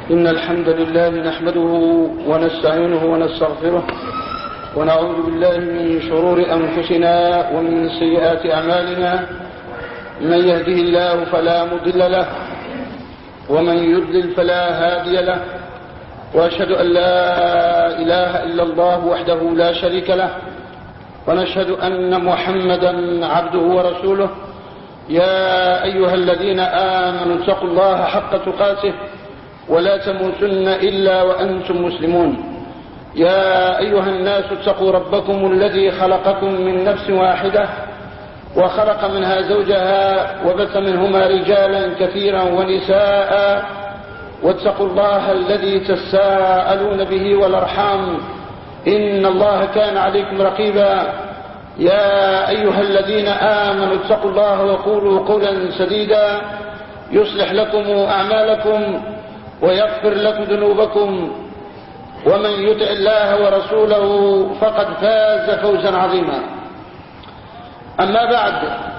إن الحمد لله نحمده ونستعينه ونستغفره ونعوذ بالله من شرور أنفسنا ومن سيئات أعمالنا. من يهده الله فلا مضل له ومن يضلل فلا هادي له، وأشهد أن لا إله إلا الله وحده لا شريك له، ونشهد أن محمدا عبده ورسوله. يا أيها الذين آمنوا اتقوا الله حق تقاته ولا تموتن إلا وأنتم مسلمون. يا أيها الناس اتقوا ربكم الذي خلقكم من نفس واحدة وخلق منها زوجها وبث منهما رجالا كثيرا ونساء، واتقوا الله الذي تساءلون به والأرحام إن الله كان عليكم رقيبا. يا أيها الذين آمنوا اتقوا الله وقولوا قولا سديدا يصلح لكم أعمالكم ويغفر لكم ذنوبكم، ومن يطع الله ورسوله فقد فاز فوزا عظيما. أما بعد،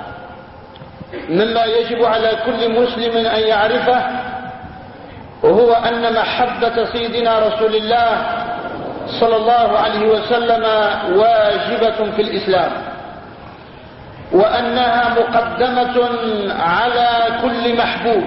مما يجب على كل مسلم أن يعرفه وهو أن محبة سيدنا رسول الله صلى الله عليه وسلم واجبة في الإسلام، وأنها مقدمة على كل محبوب،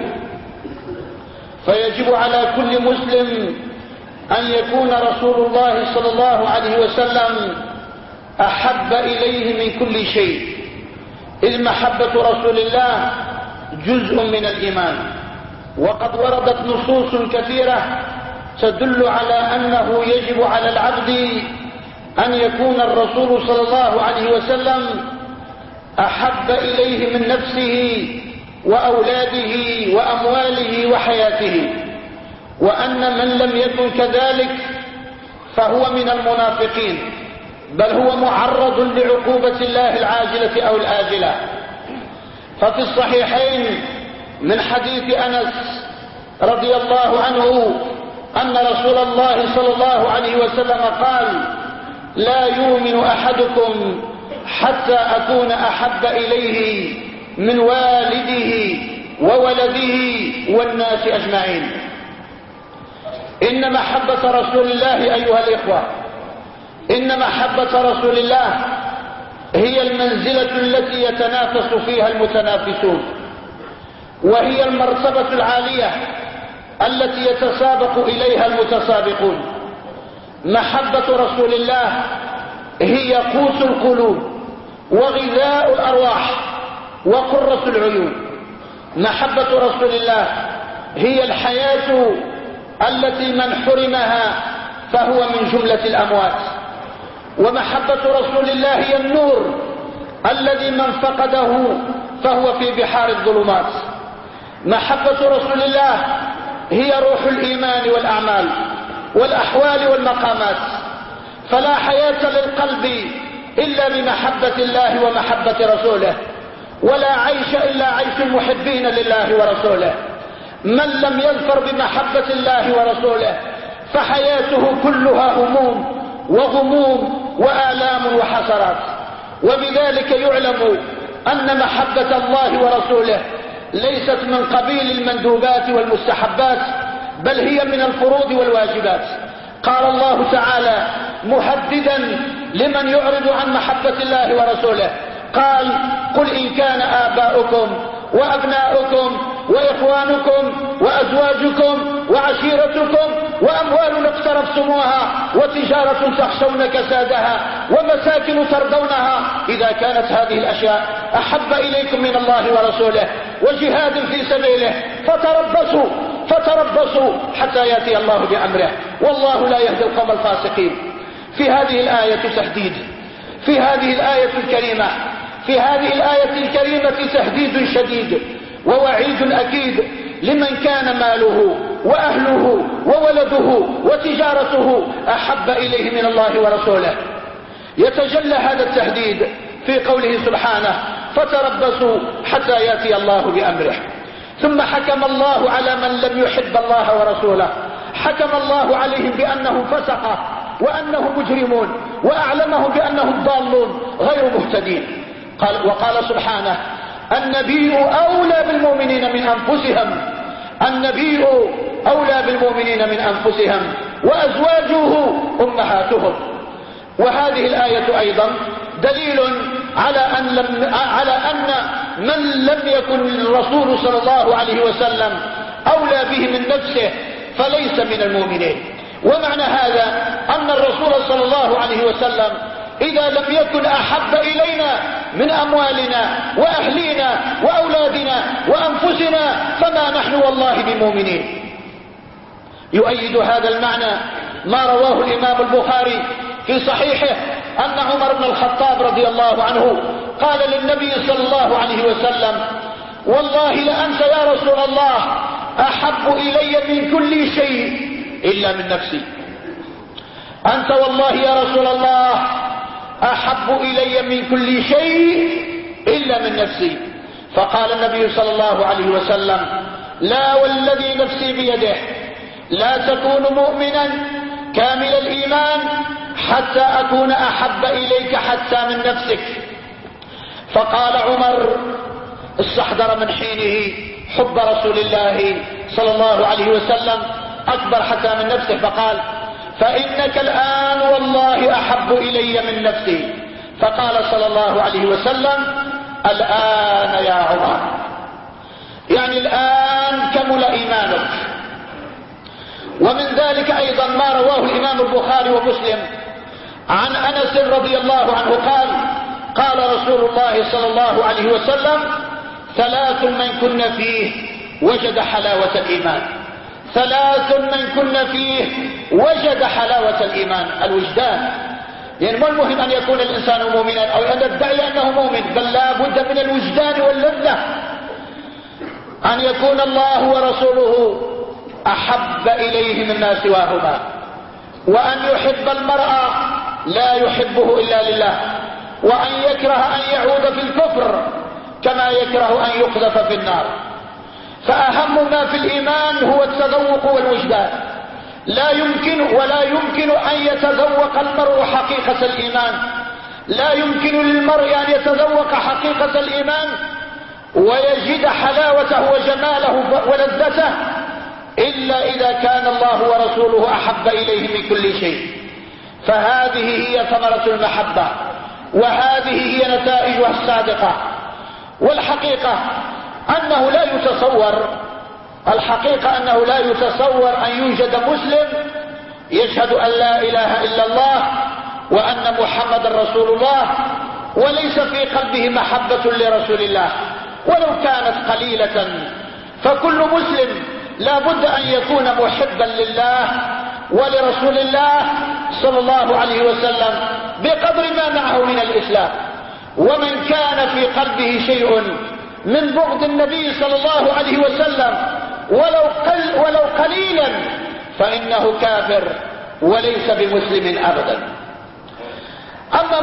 فيجب على كل مسلم أن يكون رسول الله صلى الله عليه وسلم أحب إليه من كل شيء، إذ محبة رسول الله جزء من الإيمان. وقد وردت نصوص كثيرة تدل على أنه يجب على العبد أن يكون الرسول صلى الله عليه وسلم أحب إليه من نفسه وأولاده وأمواله وحياته، وأن من لم يكن كذلك فهو من المنافقين، بل هو معرض لعقوبة الله العاجلة أو الآجلة. ففي الصحيحين من حديث أنس رضي الله عنه أن رسول الله صلى الله عليه وسلم قال: لا يؤمن أحدكم حتى أكون أحب إليه من والده وولده والناس أجمعين. إن محبة رسول الله أيها الإخوة، إن محبة رسول الله هي المنزلة التي يتنافس فيها المتنافسون، وهي المرتبة العالية التي يتسابق إليها المتسابقون. محبة رسول الله هي قوت القلوب وغذاء الأرواح وقرة العيون. محبة رسول الله هي الحياة التي من حرمها فهو من جملة الأموات. ومحبة رسول الله هي النور الذي من فقده فهو في بحار الظلمات. محبة رسول الله هي روح الإيمان والأعمال والأحوال والمقامات، فلا حياة للقلب إلا بمحبة الله ومحبة رسوله، ولا عيش إلا عيش المحبين لله ورسوله. من لم يظفر بمحبة الله ورسوله فحياته كلها هموم وغموم وآلام وحسرات. وبذلك يعلم أن محبة الله ورسوله ليست من قبيل المندوبات والمستحبات، بل هي من الفروض والواجبات. قال الله تعالى مهددا لمن يعرض عن محبة الله ورسوله، قال: قل إن كان آباؤكم وأبناؤكم وإخوانكم وأزواجكم وعشيرتكم وأموال اقترفتموها وتجارة تخشون كسادها ومساكن ترضونها، إذا كانت هذه الأشياء أحب إليكم من الله ورسوله وجهاد في سبيله فتربصوا حتى يأتي الله بأمره، والله لا يهدي القوم الفاسقين. في هذه الآية تهديد، في هذه الآية الكريمة، في هذه الآية الكريمة تهديد شديد ووعيد أكيد لمن كان ماله وأهله وولده وتجارته أحب إليه من الله ورسوله. يتجلى هذا التهديد في قوله سبحانه: فتربصوا حتى يأتي الله بأمره. ثم حكم الله على من لم يحب الله ورسوله، حكم الله عليهم بأنهم فسقة وأنهم مجرمون، وأعلمهم بأنهم ضالون غير مهتدين. وقال سبحانه: النبي أولى بالمؤمنين من أنفسهم، النبي أولى بالمؤمنين والمؤمنين من أنفسهم وأزواجه أمهاتهم. وهذه الآية أيضا دليل على أن من لم يكن الرسول صلى الله عليه وسلم أولى به من نفسه فليس من المؤمنين. ومعنى هذا أن الرسول صلى الله عليه وسلم إذا لم يكن أحب إلينا من أموالنا وأهلينا وأولادنا وأنفسنا فما نحن والله بمؤمنين. يؤيد هذا المعنى ما رواه الإمام البخاري في صحيحه أن عمر بن الخطاب رضي الله عنه قال للنبي صلى الله عليه وسلم: والله لأنت يا رسول الله أحب إلي من كل شيء إلا من نفسي. أنت والله يا رسول الله أحب إلي من كل شيء إلا من نفسي. فقال النبي صلى الله عليه وسلم: لا والذي نفسي بيده لا تكون مؤمنا كامل الإيمان حتى أكون أحب إليك حتى من نفسك. فقال عمر استحضر من حينه حب رسول الله صلى الله عليه وسلم أكبر حتى من نفسه، فقال: فإنك الآن والله أحب إلي من نفسي. فقال صلى الله عليه وسلم: الآن يا عمر، يعني الآن كمل إيمانك. ومن ذلك أيضا ما رواه الإمام البخاري ومسلم عن أنس رضي الله عنه قال: قال رسول الله صلى الله عليه وسلم: ثلاث من كن فيه وجد حلاوة الإيمان. ثلاث من كن فيه وجد حلاوة الإيمان. الوجدان، يعني ما المهم أن يكون الإنسان مؤمنا أو أن يدعي أنه مؤمن، بل لا بد من الوجدان واللذة، أن يكون الله ورسوله أحب إليه مما سواهما، وأن يحب المرء لا يحبه إلا لله، وأن يكره أن يعود في الكفر كما يكره أن يقذف في النار. فأهم ما في الإيمان هو التذوق والوجدان. لا يمكن أن يتذوق المرء حقيقة الإيمان، لا يمكن للمرء أن يتذوق حقيقة الإيمان ويجد حلاوته وجماله ولذته إلا إذا كان الله ورسوله أحب إليه من كل شيء. فهذه هي ثمرة المحبة، وهذه هي نتائجها الصادقة. والحقيقة أنه لا يتصور أن يوجد مسلم يشهد أن لا إله إلا الله وأن محمد رسول الله وليس في قلبه محبة لرسول الله ولو كانت قليلة. فكل مسلم لا بد أن يكون محبا لله ولرسول الله صلى الله عليه وسلم بقدر ما معه من الإسلام. ومن كان في قلبه شيء من بغض النبي صلى الله عليه وسلم ولو قليلا فإنه كافر وليس بمسلم أبدا. أما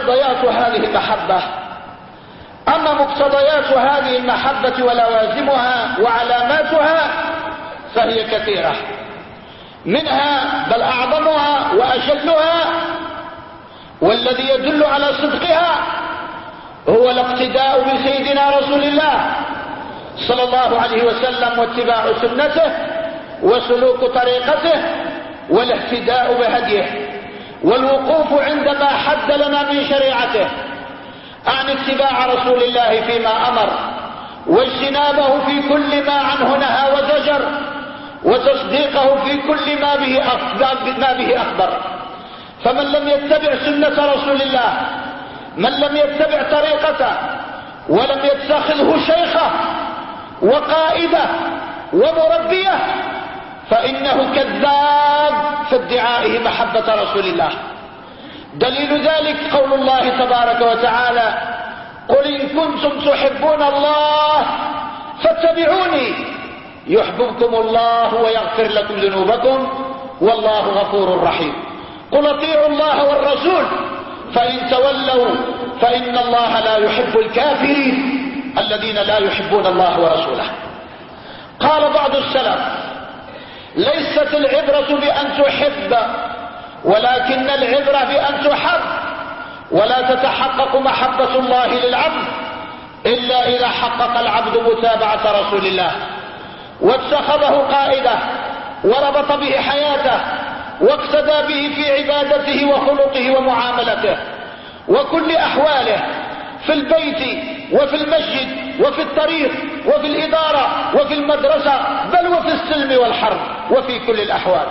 مقتضيات هذه المحبة ولوازمها وعلاماتها فهي كثيرة، منها بل أعظمها وأجلها والذي يدل على صدقها هو الاقتداء بسيدنا رسول الله صلى الله عليه وسلم واتباع سنته وسلوك طريقته والاهتداء بهديه والوقوف عندما حد لنا من شريعته، عن اتباع رسول الله فيما أمر واجتنابه في كل ما عنه نهى وزجر وتصديقه في كل ما به أخبر. فمن لم يتبع سنة رسول الله، من لم يتبع طريقته ولم يتخذه شيخه وقائده ومربيه فإنه كذاب في ادعائه محبة رسول الله. دليل ذلك قول الله تبارك وتعالى: قل إن كنتم تحبون الله فاتبعوني يحببكم الله ويغفر لكم ذنوبكم والله غفور رحيم. قل اطيعوا الله والرسول فإن تولوا فإن الله لا يحب الكافرين الذين لا يحبون الله ورسوله. قال بعض السلف: ليست العبرة بأن تحب ولكن العبرة بأن تحب، ولا تتحقق محبة الله للعبد إلا إذا حقق العبد متابعة رسول الله واتخذه قائدة وربط به حياته واقتدى به في عبادته وخلقه ومعاملته وكل أحواله، في البيت وفي المسجد وفي الطريق وفي الإدارة وفي المدرسة، بل وفي السلم والحرب وفي كل الأحوال.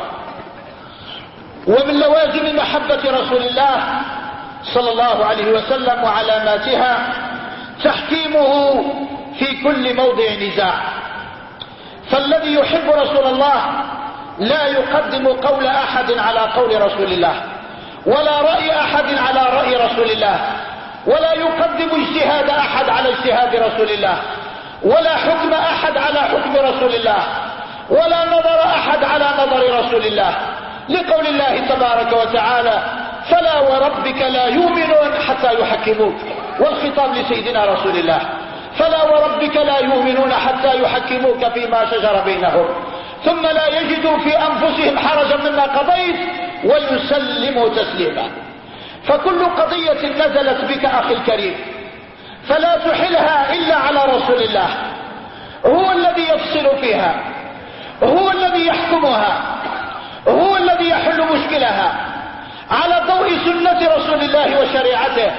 ومن لوازم محبة رسول الله صلى الله عليه وسلم وعلاماتها تحكيمه في كل موضع نزاع. فالذي يحب رسول الله لا يقدم قول أحد على قول رسول الله، ولا رأي أحد على رأي رسول الله، ولا يقدم اجتهاد أحد على اجتهاد رسول الله، ولا حكم أحد على حكم رسول الله، ولا نظر أحد على نظر رسول الله، لقول الله تبارك وتعالى: فلا وربك لا يؤمنون حتى يحكموك، والخطاب لسيدنا رسول الله: فلا وربك لا يؤمنون حتى يحكموك فيما شجر بينهم ثم لا يجدوا في أنفسهم حرجا مما قضيت ويسلموا تسليما. فكل قضية نزلت بك أخي الكريم فلا تحلها إلا على رسول الله، هو الذي يفصل فيها، هو الذي يحكمها، هو الذي يحل مشكلها على ضوء سنة رسول الله وشريعته.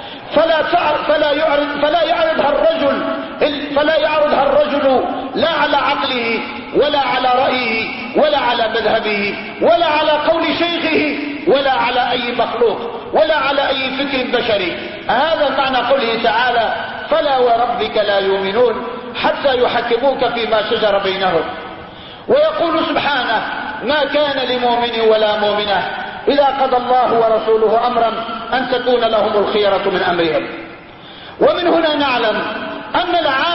فلا يعرضها الرجل لا على عقله ولا على رأيه ولا على مذهبه ولا على قول شيخه ولا على أي مخلوق ولا على أي فكر بشري. هذا معنى قوله تعالى: فلا وربك لا يؤمنون حتى يحكموك فيما شجر بينهم. ويقول سبحانه: ما كان لمؤمن ولا مؤمنة إذا قضى الله ورسوله أمرا أن تكون لهم الخيرة من أمرهم. ومن هنا نعلم أن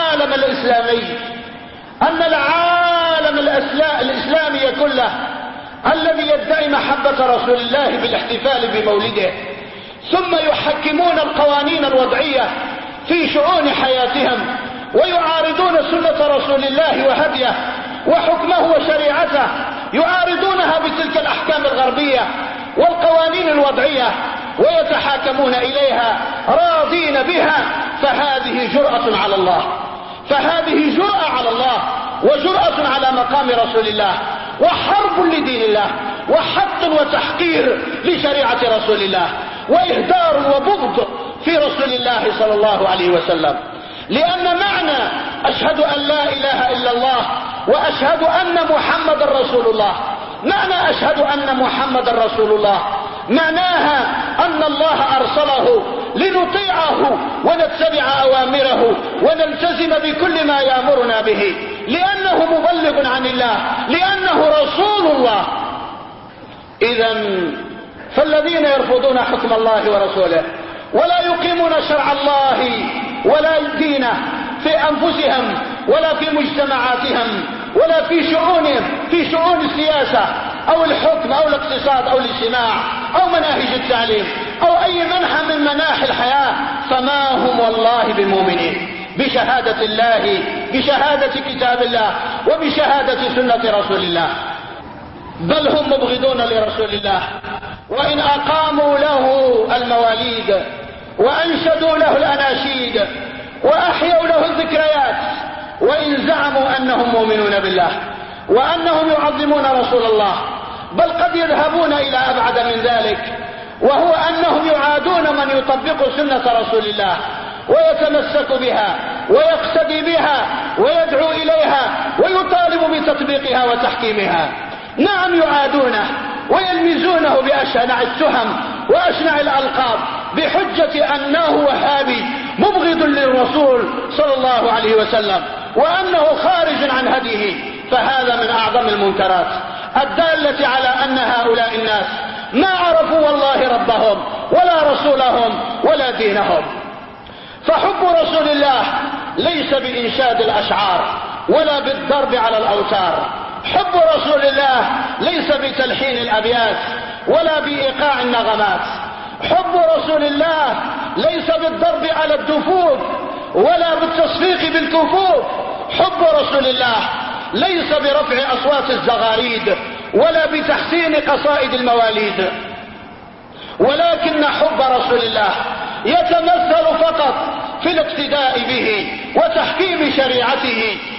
العالم الإسلامي كله الذي يدعي محبة رسول الله بالاحتفال بمولده ثم يحكمون القوانين الوضعية في شؤون حياتهم ويعارضون سنة رسول الله وهديه وحكمه وشريعته، يعارضونها بتلك الأحكام الغربية والقوانين الوضعية ويتحاكمون إليها راضين بها، فهذه جرأة على الله، فهذه جرأة على الله وجرأة على مقام رسول الله وحرب لدين الله وحط وتحقير لشريعة رسول الله وإهدار وبغض في رسول الله صلى الله عليه وسلم. لأن معنى أشهد أن لا إله إلا الله وأشهد أن محمد رسول الله، معنى أشهد أن محمد رسول الله معناها أن الله أرسله لنطيعه ونتبع أوامره ونلتزم بكل ما يأمرنا به، لأنه مبلغ عن الله، لأنه رسول الله. إذن فالذين يرفضون حكم الله ورسوله ولا يقيمون شرع الله ولا دينه في أنفسهم ولا في مجتمعاتهم ولا في شؤونهم، في شؤون السياسة أو الحكم أو الاقتصاد أو الاجتماع أو مناهج التعليم أو أي منحى من مناحي الحياة، فما هم والله بمؤمنين بشهادة الله، بشهادة كتاب الله وبشهادة سنة رسول الله، بل هم مبغضون لرسول الله. وإن أقاموا له المواليد وأنشدوا له الأناشيد وأحيوا له الذكريات، وإن زعموا أنهم مؤمنون بالله وأنهم يعظمون رسول الله، بل قد يذهبون إلى أبعد من ذلك، وهو أنهم يعادون من يطبق سنة رسول الله ويتمسك بها ويقتدي بها ويدعو إليها ويطالب بتطبيقها وتحكيمها. نعم يعادونه ويلمزونه بأشنع التهم وأشنع الألقاب بحجة أنه وهابي مبغض للرسول صلى الله عليه وسلم وأنه خارج عن هديه. فهذا من أعظم المنكرات الدالة على أن هؤلاء الناس ما عرفوا والله ربهم ولا رسولهم ولا دينهم. فحب رسول الله ليس بإنشاد الأشعار ولا بالضرب على الأوتار، حب رسول الله ليس بتلحين الأبيات ولا بإيقاع النغمات، حب رسول الله ليس بالضرب على الدفوف ولا بالتصفيق بالكفوف، حب رسول الله ليس برفع أصوات الزغاريد ولا بتحسين قصائد المواليد، ولكن حب رسول الله يتمثل فقط في الاقتداء به وتحكيم شريعته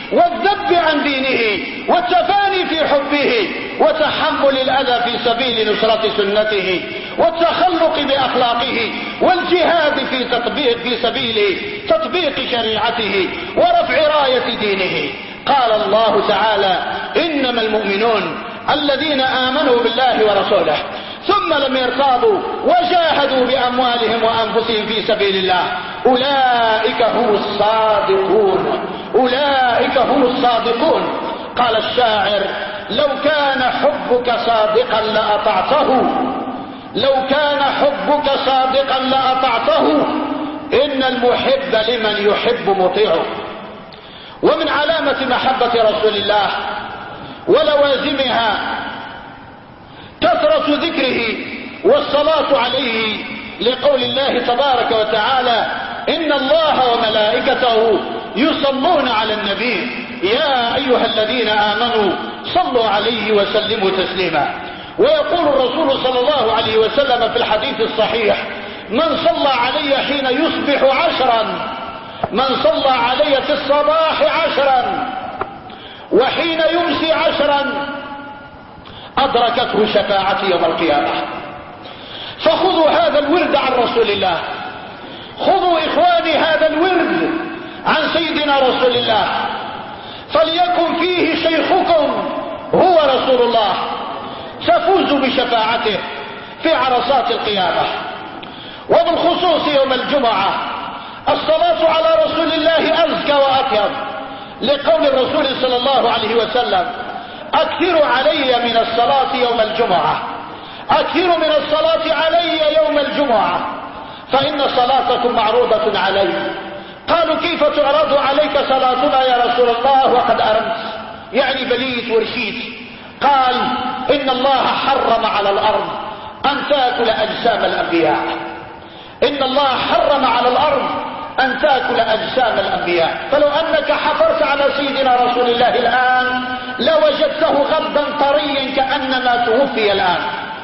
والذب عن دينه والتفاني في حبه وتحمل الأذى في سبيل نصرة سنته والتخلق بأخلاقه والجهاد في سبيل تطبيق شريعته ورفع راية دينه. قال الله تعالى: إنما المؤمنون الذين آمنوا بالله ورسوله ثم لم يرتابوا وجاهدوا بأموالهم وأنفسهم في سبيل الله أولئك هم الصادقون. أولئك هم الصادقون. قال الشاعر: لو كان حبك صادقا لأطعته، لو كان حبك صادقا لأطعته، إن المحب لمن يحب مطيعه. ومن علامة محبة رسول الله ولوازمها كثرة ذكره والصلاة عليه، لقول الله تبارك وتعالى: إن الله وملائكته يصلون على النبي يا أيها الذين آمنوا صلوا عليه وسلموا تسليما. ويقول الرسول صلى الله عليه وسلم في الحديث الصحيح: من صلى علي حين يصبح 10، من صلى علي في الصباح 10 وحين يمسي 10 أدركته شفاعتي يوم القيامة. فخذوا هذا الورد عن رسول الله، خذوا إخواني هذا الورد عن سيدنا رسول الله، فليكن فيه شيخكم هو رسول الله، تفوزوا بشفاعته في عرصات القيامة. وبالخصوص يوم الجمعة الصلاة على رسول الله أزكى وأطيب، لقول الرسول صلى الله عليه وسلم: أكثروا علي من الصلاة يوم الجمعة، أكثروا من الصلاة علي يوم الجمعة فإن صلاتكم معروضة علي. قالوا: كيف تعرض عليك صلاتنا يا رسول الله وقد أرمت؟ يعني بليت ورشيت. قال: إن الله حرم على الأرض أن تأكل أجسام الأنبياء، إن الله حرم على الأرض أن تأكل أجسام الأنبياء. فلو أنك حفرت على سيدنا رسول الله الآن لوجدته غدا طريا كأنما توفي الآن.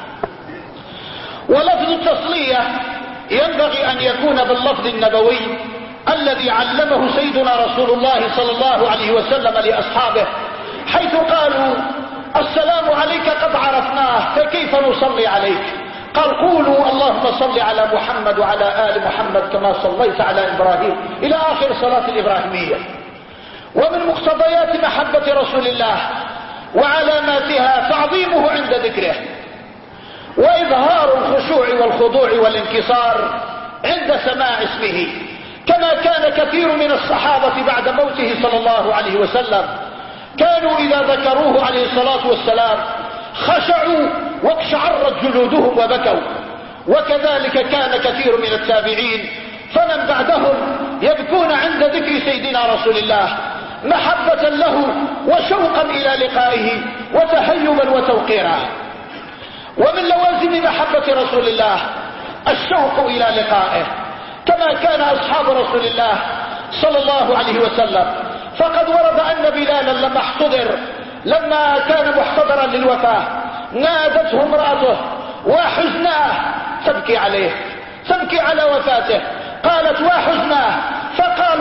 ولفظ التصلية ينبغي أن يكون باللفظ النبوي الذي علمه سيدنا رسول الله صلى الله عليه وسلم لأصحابه، حيث قالوا: السلام عليك قد عرفناه فكيف نصلي عليك؟ قال: قولوا اللهم صل على محمد وعلى آل محمد كما صليت على إبراهيم، إلى آخر صلاة الإبراهيمية. ومن مقتضيات محبة رسول الله وعلاماتها تعظيمه عند ذكره، وإظهار الخشوع والخضوع والانكسار عند سماع اسمه، كما كان كثير من الصحابة بعد موته صلى الله عليه وسلم كانوا إذا ذكروه عليه الصلاة والسلام خشعوا واقشعرت جلودهم وبكوا. وكذلك كان كثير من التابعين فمن بعدهم يبكون عند ذكر سيدنا رسول الله محبة له وشوقا إلى لقائه وتهيبا وتوقيرا. ومن لوازم محبة رسول الله الشوق إلى لقائه، كما كان أصحاب رسول الله صلى الله عليه وسلم. فقد ورد أن بلالا لما كان محتضرا للوفاة نادته امرأته وحزناه تبكي عليه، تبكي على وفاته، قالت: وحزناه، فقال: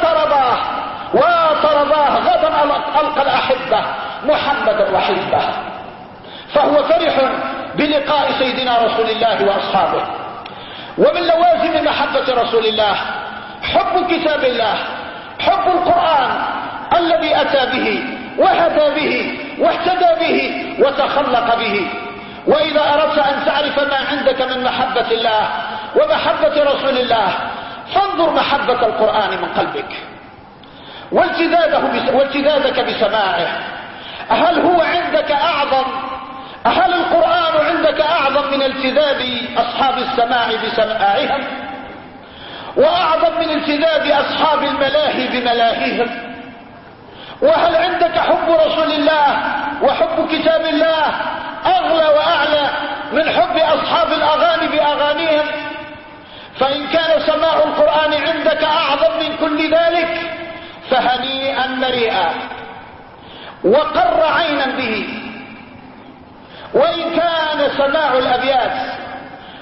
وطرباه غدا ألقى الأحبة محمدا وحزبه. فهو فرح بلقاء سيدنا رسول الله وأصحابه. ومن لوازم محبة رسول الله حب كتاب الله، حب القرآن الذي أتى به وهدى به واهتدى به وتخلق به. وإذا أردت أن تعرف ما عندك من محبة الله ومحبة رسول الله فانظر محبة القرآن من قلبك والتذاذك بسماعه. هل هو عندك أعظم، هل القرآن عندك أعظم من التذاذ أصحاب السماع بسماعهم، وأعظم من التذاذ أصحاب الملاهي بملاهيهم؟ وهل عندك حب رسول الله وحب كتاب الله أغلى وأعلى من حب أصحاب الأغاني بأغانيهم؟ فإن كان سماع القرآن عندك أعظم من كل ذلك فهنيئا مريئا وقر عينا به. وإن كان سماع الأبيات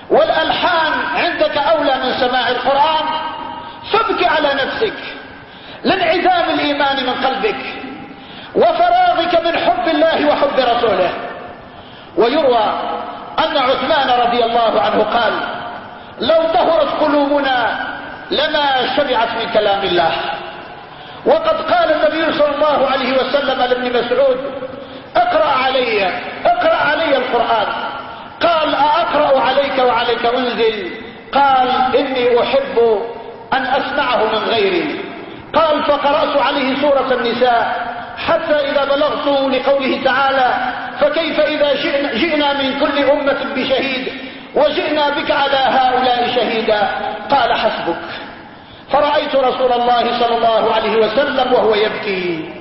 والألحان عندك أولى من سماع القرآن فابكي على نفسك، لانعدام الإيمان من قلبك وفراغك من حب الله وحب رسوله. ويروى أن عثمان رضي الله عنه قال: لو طهرت قلوبنا لما شبعت من كلام الله. وقد قال النبي صلى الله عليه وسلم لابن مسعود: اقرأ علي القرآن. قال: أقرأ عليك وعليك أنزل؟ قال: إني أحب أن أسمعه من غيري. قال: فقرأت عليه سورة النساء حتى إذا بلغت لقوله تعالى: فكيف إذا جئنا من كل أمة بشهيد وجئنا بك على هؤلاء شهيدا. قال: حسبك. فرأيت رسول الله صلى الله عليه وسلم وهو يبكي.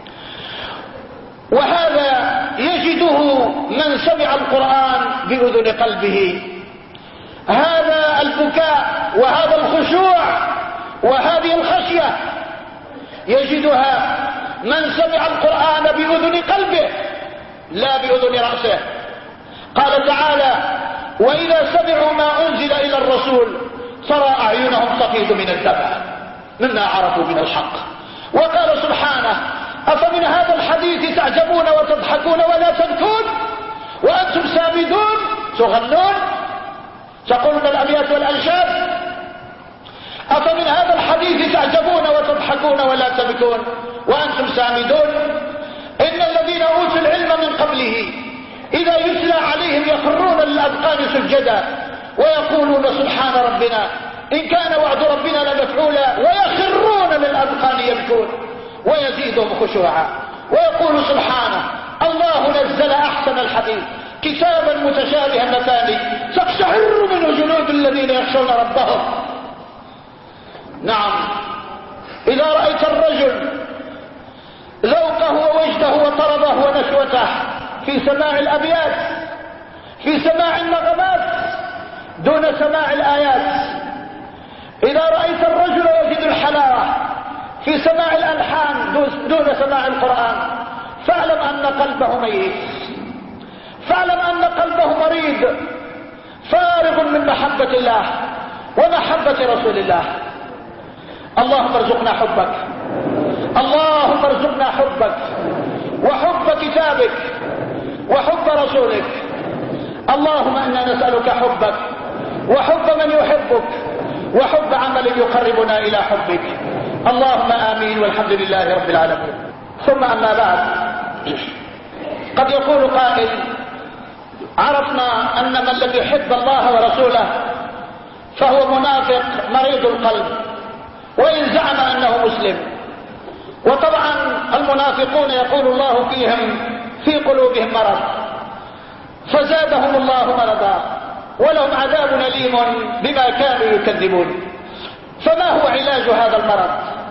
وهذا يجده من سمع القرآن بأذن قلبه. هذا البكاء وهذا الخشوع وهذه الخشية يجدها من سمع القرآن بأذن قلبه لا بأذن رأسه. قال تعالى: وإذا سمعوا ما أنزل إلى الرسول ترى أعينهم تفيض من الدمع مما عرفوا من الحق. وقال سبحانه: أفمن هذا الحديث تعجبون وتضحكون ولا تبكون وأنتم سامدون تغنون تقولون الأبيات والأنشاد. أفمن هذا الحديث تعجبون وتضحكون ولا تبكون وأنتم سامدون. إن الذين أوتوا العلم من قبله إذا يتلى عليهم يخرون للأذقان سجدا ويقولون سبحان ربنا إن كان وعد ربنا لمفعولا ويخرون للأذقان يبكون ويزيدهم خشوعا. ويقول سبحانه: الله نزل أحسن الحديث كتابا متشابها مثاني تقشعر منه جلود الذين يخشون ربهم. نعم، إذا رأيت الرجل ذوقه ووجده وطربه ونشوته في سماع الأبيات، في سماع النغمات دون سماع الآيات، إذا رأيت الرجل يجد الحلاوة في سماع الألحان دون سماع القرآن، فاعلم أن قلبه ميت، فاعلم أن قلبه مريض فارغ من محبة الله ومحبة رسول الله. اللهم ارزقنا حبك، اللهم ارزقنا حبك وحب كتابك وحب رسولك. اللهم إنا نسألك حبك وحب من يحبك وحب عمل يقربنا إلى حبك. اللهم آمين والحمد لله رب العالمين. ثم أما بعد، قد يقول قائل: عرفنا أن من لم يحب الله ورسوله فهو منافق مريض القلب وإن زعم أنه مسلم. وطبعا المنافقون يقول الله فيهم في قلوبهم مرض فزادهم الله مرضا ولهم عذاب أليم بما كانوا يكذبون. فما هو علاج هذا المرض؟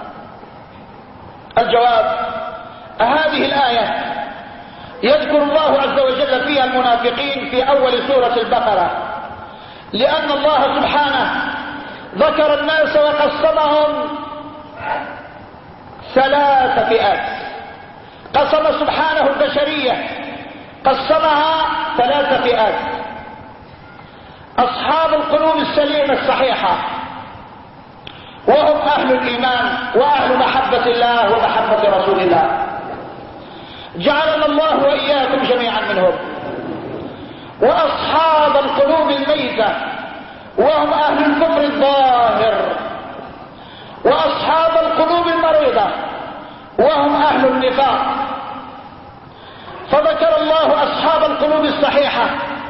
الجواب: هذه الآية يذكر الله عز وجل فيها المنافقين في أول سورة البقرة، لأن الله سبحانه ذكر الناس وقسمهم 3 فئات. قسم سبحانه البشرية، قسمها 3 فئات: أصحاب القلوب السليمة الصحيحة وهم أهل الإيمان وأهل محبة الله ومحبة رسول الله، جعلنا الله وإياكم جميعا منهم. وأصحاب القلوب الميتة وهم أهل الكفر الظاهر. وأصحاب القلوب المريضة وهم أهل النفاق. فذكر الله أصحاب القلوب الصحيحة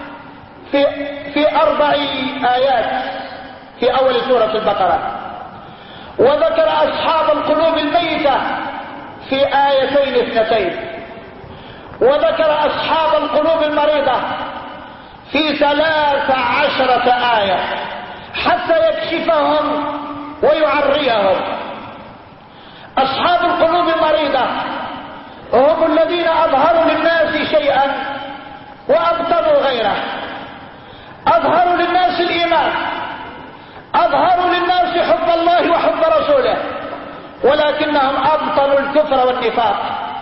في 4 آيات في أول سورة البقرة، وذكر أصحاب القلوب الميتة في 2 وذكر أصحاب القلوب المريضة في 13 آية حتى يكشفهم ويعريهم. أصحاب القلوب المريضة هم الذين أظهروا للناس شيئا وأبطلوا غيره، أظهروا للناس الإيمان، أظهروا للناس حب الله وحب رسوله، ولكنهم أبطلوا الكفر والنفاق.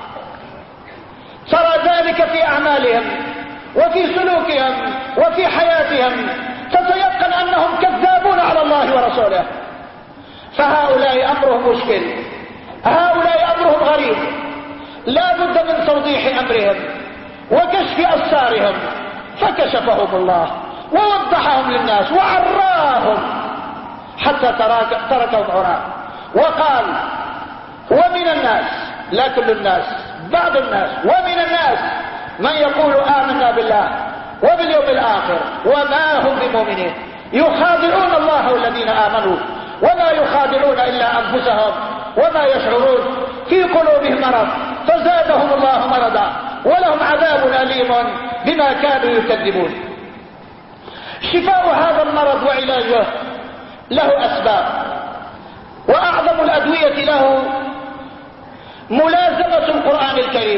ترى ذلك في أعمالهم وفي سلوكهم وفي حياتهم، تتيقن أنهم كذابون على الله ورسوله. فهؤلاء أمرهم مشكل، هؤلاء أمرهم غريب، لا بد من توضيح أمرهم وكشف أسرارهم، فكشفهم الله ووضحهم للناس وعراهم حتى تركهم عراة. وقال ومن الناس، لا كل الناس، بعض الناس، ومن الناس من يقول آمنا بالله وباليوم الآخر وما هم بمؤمنين يخادعون الله والذين آمنوا وما يخادعون إلا أنفسهم وما يشعرون، في قلوبهم مرض فزادهم الله مرضا ولهم عذاب أليم بما كانوا يكذبون. شفاء هذا المرض وعلاجه له أسباب، وأعظم الأدوية له ملازمة القرآن الكريم،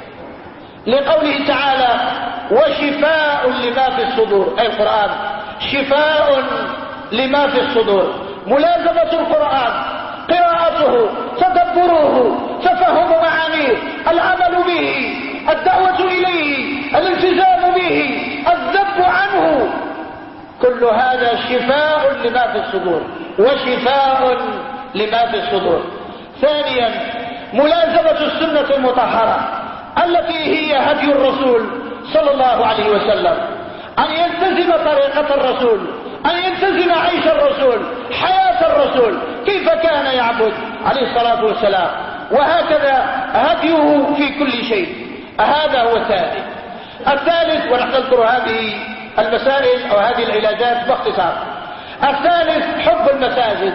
لقوله تعالى وشفاء لما في الصدور، أي القرآن شفاء لما في الصدور. ملازمة القرآن، قراءته، تدبره، تفهم معانيه، العمل به، الدعوة إليه، الالتزام به، الذب عنه، كل هذا شفاء لما في الصدور وشفاء لما في الصدور. ثانيا ملازمة السنة المطهرة التي هي هدي الرسول صلى الله عليه وسلم، أن يلتزم طريقة الرسول، أن يلتزم عيش الرسول، حياة الرسول، كيف كان يعبد عليه الصلاة والسلام، وهكذا هديه في كل شيء. هذا هو الثاني. الثالث، ونحن نذكر هذه المسائل أو هذه العلاجات باختصار. الثالث حب المساجد،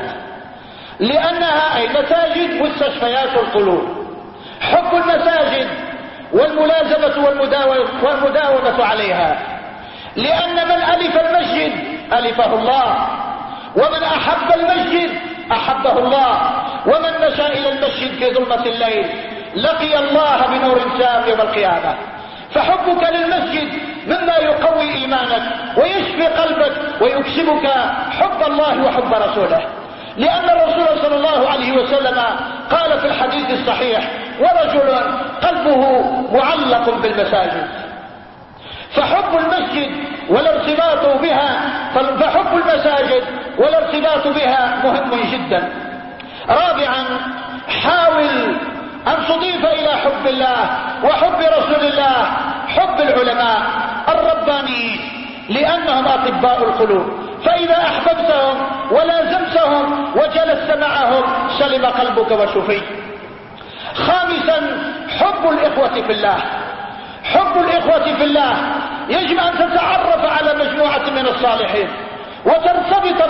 لأنها أي مساجد مستشفيات القلوب. حب المساجد والملازمة والمداومة عليها، لأن من ألف المسجد ألفه الله، ومن أحب المسجد أحبه الله، ومن مشى إلى المسجد في ظلمة الليل لقي الله بنور تام يوم القيامة. فحبك للمسجد مما يقوي إيمانك ويشفي قلبك ويكسبك حب الله وحب رسوله، لأن الرسول صلى الله عليه وسلم قال في الحديث الصحيح ورجل قلبه معلق بالمساجد. فحب المسجد والارتباط بها، فحب المساجد والارتباط بها مهم جدا. رابعا حاول أن تضيف إلى حب الله وحب رسول الله حب العلماء الربانيين، لأنهم أطباء القلوب، فإذا أحببتهم ولازمتهم وجلست معهم سلم قلبك وشفي. خامسا حب الإخوة في الله. حب الإخوة في الله يجب أن تتعرف على مجموعة من الصالحين وترتبط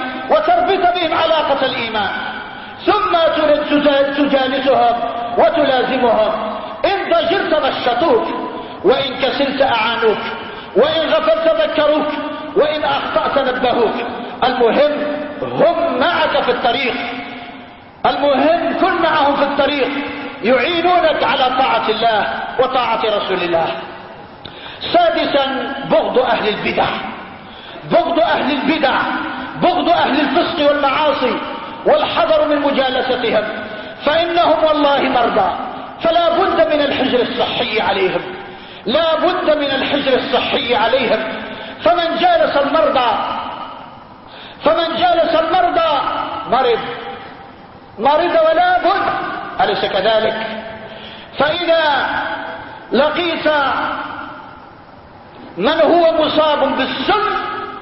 بهم علاقة الإيمان، ثم تجالسهم وتلازمهم. إن ضجرت نشطوك، وإن كسلت أعانوك، وإن غفلت ذكروك، وإن أخطأت نبهوك. المهم هم معك في الطريق، المهم كن معهم في الطريق يعينونك على طاعة الله وطاعة رسول الله. سادسا بغض أهل البدع. بغض أهل البدع، بغض أهل الفسق والمعاصي، والحذر من مجالستهم، فإنهم والله مرضى، فلا بد من الحجر الصحي عليهم، لا بد من الحجر الصحي عليهم. فمن جالس المرضى مرض ولا بد، أليس كذلك؟ فإذا لقيت من هو مصاب بالسم،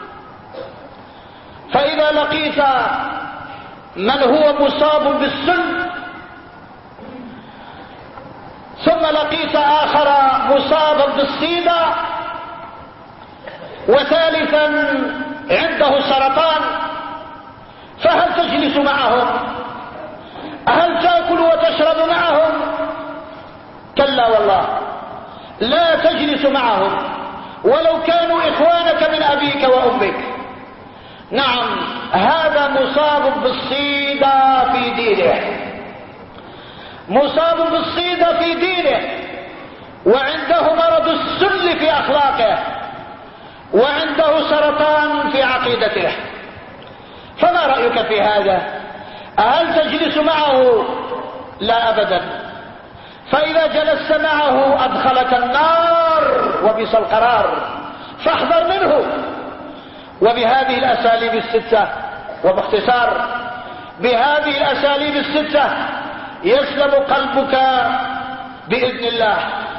ثم لقيت آخر مصابا بالصيدا، وثالثا عنده سرطان، فهل تجلس معهم؟ هل تأكل وتشرب معهم؟ كلا والله، لا تجلس معهم ولو كانوا إخوانك من أبيك وأمك. نعم، هذا مصاب بالصيدا في دينه، مصاب بالصيدا في دينه، وعنده مرض السل في أخلاقه، وعنده سرطان في عقيدته. فما رأيك في هذا؟ هل تجلس معه؟ لا أبدا. فإذا جلست معه أدخلك النار وبئس القرار، فاحذر منه. وبهذه الأساليب الستة، وباختصار بهذه الأساليب الستة يسلم قلبك بإذن الله،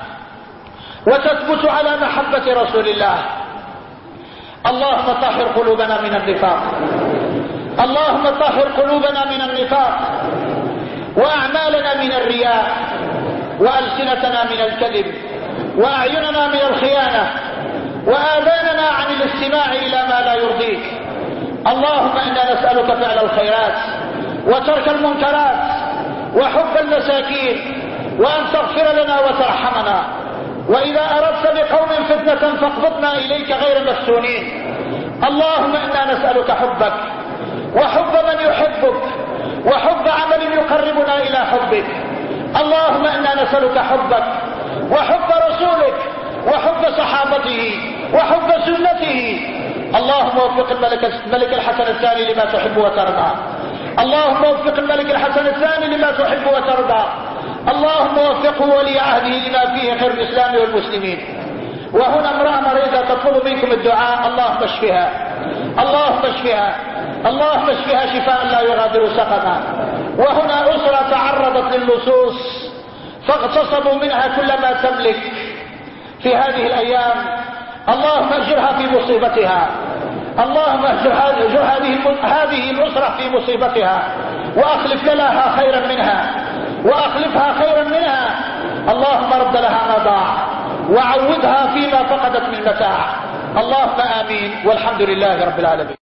وتثبت على محبة رسول الله. اللهم طهر قلوبنا من النفاق، اللهم طهر قلوبنا من النفاق، وأعمالنا من الرياء، وألسنتنا من الكذب، وأعيننا من الخيانة، وآذاننا عن الاستماع إلى ما لا يرضيك. اللهم إنا نسألك فعل الخيرات وترك المنكرات وحب المساكين، وأن تغفر لنا وترحمنا، وإذا أردت بقوم فتنة فاقبضنا إليك غير مفتونين. اللهم إنا نسألك حبك وحب من يحبك وحب عمل يقربنا إلى حبك. اللهم إنا نسألك حبك وحب رسولك وحب صحابته وحب سنته. اللهم وفق الملك الحسن الثاني لما تحب وترضى. اللهم وفق الملك الحسن الثاني لما تحب وترضى. اللهم وفقه ولي عهده لما فيه خير الإسلام والمسلمين. وهنا امرأة مريضة تطلب منكم الدعاء، اللهم اشفها، اللهم اشفها، اللهم اشفها شفاء لا يغادر سقما. وهنا أسرة تعرضت للصوص فاغتصبوا منها كل ما تملك في هذه الأيام. اللهم اجرها في مصيبتها، اللهم اجر هذه الأسرة في مصيبتها، وأخلف لها خيرا منها، وأخلفها خيرا منها. اللهم رد لها ما ضاع، وعوضها فيما فقدت من متاع. اللهم آمين، والحمد لله رب العالمين.